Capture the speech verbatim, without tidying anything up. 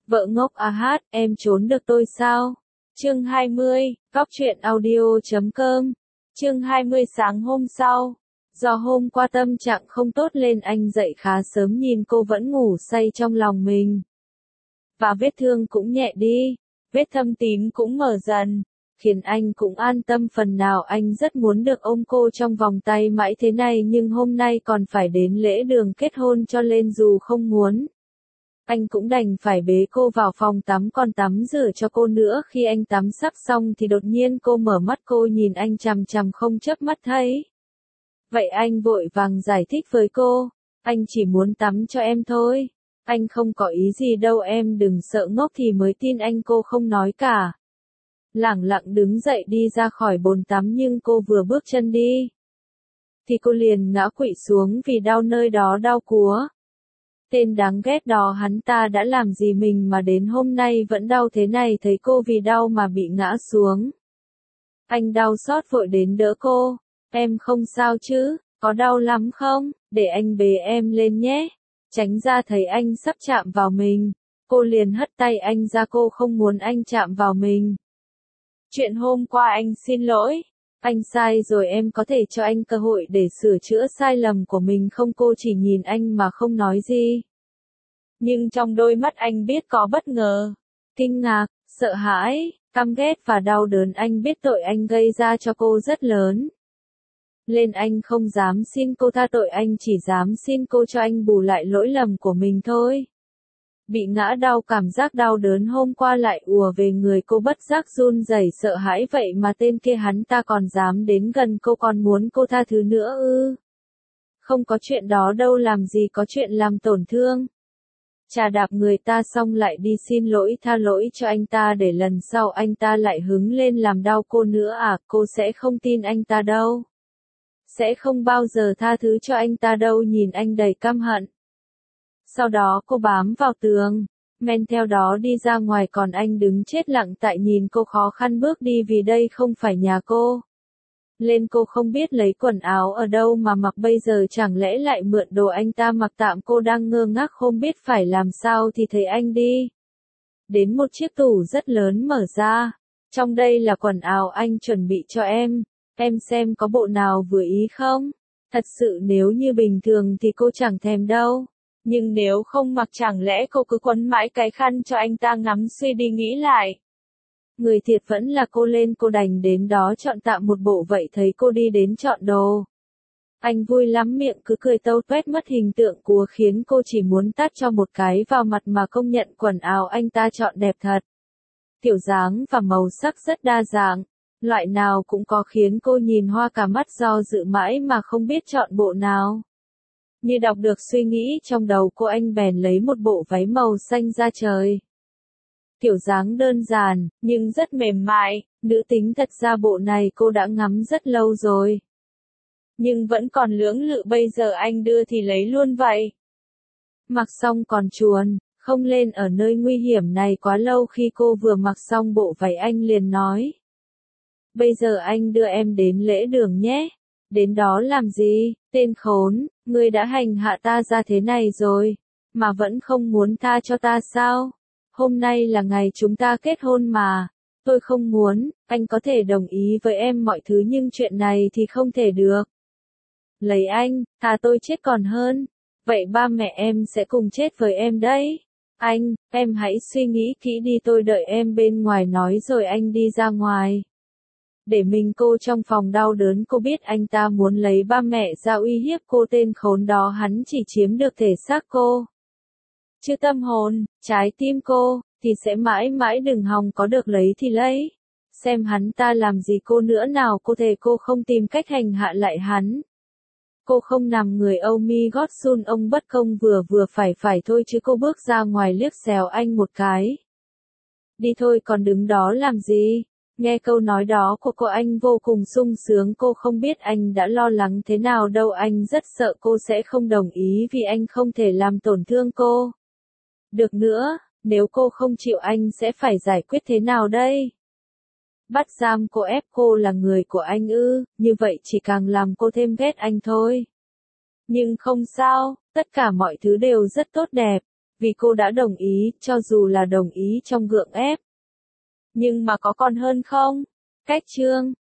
Vợ ngốc à hát, em trốn được tôi sao? Chương hai mươi, Góc truyện audio chấm com. Chương hai mươi sáng hôm sau. Do hôm qua tâm trạng không tốt nên anh dậy khá sớm nhìn cô vẫn ngủ say trong lòng mình. Và vết thương cũng nhẹ đi, vết thâm tím cũng mở dần, khiến anh cũng an tâm phần nào. Anh rất muốn được ôm cô trong vòng tay mãi thế này, nhưng hôm nay còn phải đến lễ đường kết hôn cho nên dù không muốn, anh cũng đành phải bế cô vào phòng tắm còn tắm rửa cho cô nữa. Khi anh tắm sắp xong thì đột nhiên cô mở mắt, cô nhìn anh chằm chằm không chớp mắt thấy. Vậy anh vội vàng giải thích với cô, anh chỉ muốn tắm cho em thôi, anh không có ý gì đâu, em đừng sợ ngốc thì mới tin anh. Cô không nói cả, lẳng lặng đứng dậy đi ra khỏi bồn tắm, nhưng cô vừa bước chân đi thì cô liền ngã quỵ xuống vì đau nơi đó đau cúa. Tên đáng ghét đó, hắn ta đã làm gì mình mà đến hôm nay vẫn đau thế này, thấy cô vì đau mà bị ngã xuống. Anh đau xót vội đến đỡ cô, em không sao chứ, có đau lắm không, để anh bế em lên nhé. Tránh ra thấy anh sắp chạm vào mình, cô liền hất tay anh ra, cô không muốn anh chạm vào mình. Chuyện hôm qua anh xin lỗi, anh sai rồi, em có thể cho anh cơ hội để sửa chữa sai lầm của mình không? Cô chỉ nhìn anh mà không nói gì. Nhưng trong đôi mắt anh biết có bất ngờ, kinh ngạc, sợ hãi, căm ghét và đau đớn. Anh biết tội anh gây ra cho cô rất lớn, nên anh không dám xin cô tha tội, anh chỉ dám xin cô cho anh bù lại lỗi lầm của mình thôi. Bị ngã đau, cảm giác đau đớn hôm qua lại ùa về người cô, bất giác run rẩy sợ hãi. Vậy mà tên kia hắn ta còn dám đến gần cô, còn muốn cô tha thứ nữa ư? Không có chuyện đó đâu, làm gì có chuyện làm tổn thương. Chà đạp người ta xong lại đi xin lỗi, tha lỗi cho anh ta để lần sau anh ta lại hứng lên làm đau cô nữa à? Cô sẽ không tin anh ta đâu, sẽ không bao giờ tha thứ cho anh ta đâu. Nhìn anh đầy căm hận. Sau đó cô bám vào tường, men theo đó đi ra ngoài, còn anh đứng chết lặng tại nhìn cô khó khăn bước đi, vì đây không phải nhà cô. Lên cô không biết lấy quần áo ở đâu mà mặc bây giờ, chẳng lẽ lại mượn đồ anh ta mặc tạm? Cô đang ngơ ngác không biết phải làm sao thì thấy anh đi đến một chiếc tủ rất lớn mở ra. Trong đây là quần áo anh chuẩn bị cho em, em xem có bộ nào vừa ý không? Thật sự nếu như bình thường thì cô chẳng thèm đâu. Nhưng nếu không mặc chẳng lẽ cô cứ quấn mãi cái khăn cho anh ta ngắm? Suy đi nghĩ lại, người thiệt vẫn là cô, lên cô đành đến đó chọn tạm một bộ. Vậy thấy cô đi đến chọn đồ, anh vui lắm, miệng cứ cười tâu tuét, mất hình tượng của khiến cô chỉ muốn tát cho một cái vào mặt. Mà công nhận quần áo anh ta chọn đẹp thật, kiểu dáng và màu sắc rất đa dạng, loại nào cũng có, khiến cô nhìn hoa cả mắt, do dự mãi mà không biết chọn bộ nào. Như đọc được suy nghĩ trong đầu cô, anh bèn lấy một bộ váy màu xanh da trời. Kiểu dáng đơn giản, nhưng rất mềm mại, nữ tính thật ra. Bộ này cô đã ngắm rất lâu rồi, nhưng vẫn còn lưỡng lự, bây giờ anh đưa thì lấy luôn vậy. Mặc xong còn chuồn, không lên ở nơi nguy hiểm này quá lâu. Khi cô vừa mặc xong bộ váy anh liền nói, bây giờ anh đưa em đến lễ đường nhé. Đến đó làm gì, tên khốn, ngươi đã hành hạ ta ra thế này rồi, mà vẫn không muốn tha cho ta sao? Hôm nay là ngày chúng ta kết hôn mà. Tôi không muốn, anh có thể đồng ý với em mọi thứ nhưng chuyện này thì không thể được. Lấy anh, thà tôi chết còn hơn. Vậy ba mẹ em sẽ cùng chết với em đấy. Anh, em hãy suy nghĩ kỹ đi, tôi đợi em bên ngoài nói rồi anh đi ra ngoài. Để mình cô trong phòng đau đớn. Cô biết anh ta muốn lấy ba mẹ ra uy hiếp cô, tên khốn đó, hắn chỉ chiếm được thể xác cô, chứ tâm hồn, trái tim cô thì sẽ mãi mãi đừng hòng có được lấy thì lấy. Xem hắn ta làm gì cô nữa nào. Cô thề cô không tìm cách hành hạ lại hắn. Cô không nằm người Âu mi gót sun ông bất công vừa vừa phải phải thôi chứ. Cô bước ra ngoài liếc xéo anh một cái. Đi thôi, còn đứng đó làm gì? Nghe câu nói đó của cô, anh vô cùng sung sướng. Cô không biết anh đã lo lắng thế nào đâu. Anh rất sợ cô sẽ không đồng ý vì anh không thể làm tổn thương cô được nữa. Nếu cô không chịu anh sẽ phải giải quyết thế nào đây? Bắt giam cô, ép cô là người của anh ư? Như vậy chỉ càng làm cô thêm ghét anh thôi. Nhưng không sao, tất cả mọi thứ đều rất tốt đẹp. vì cô đã đồng ý, cho dù là đồng ý trong gượng ép. Nhưng mà có còn hơn không? Cách chương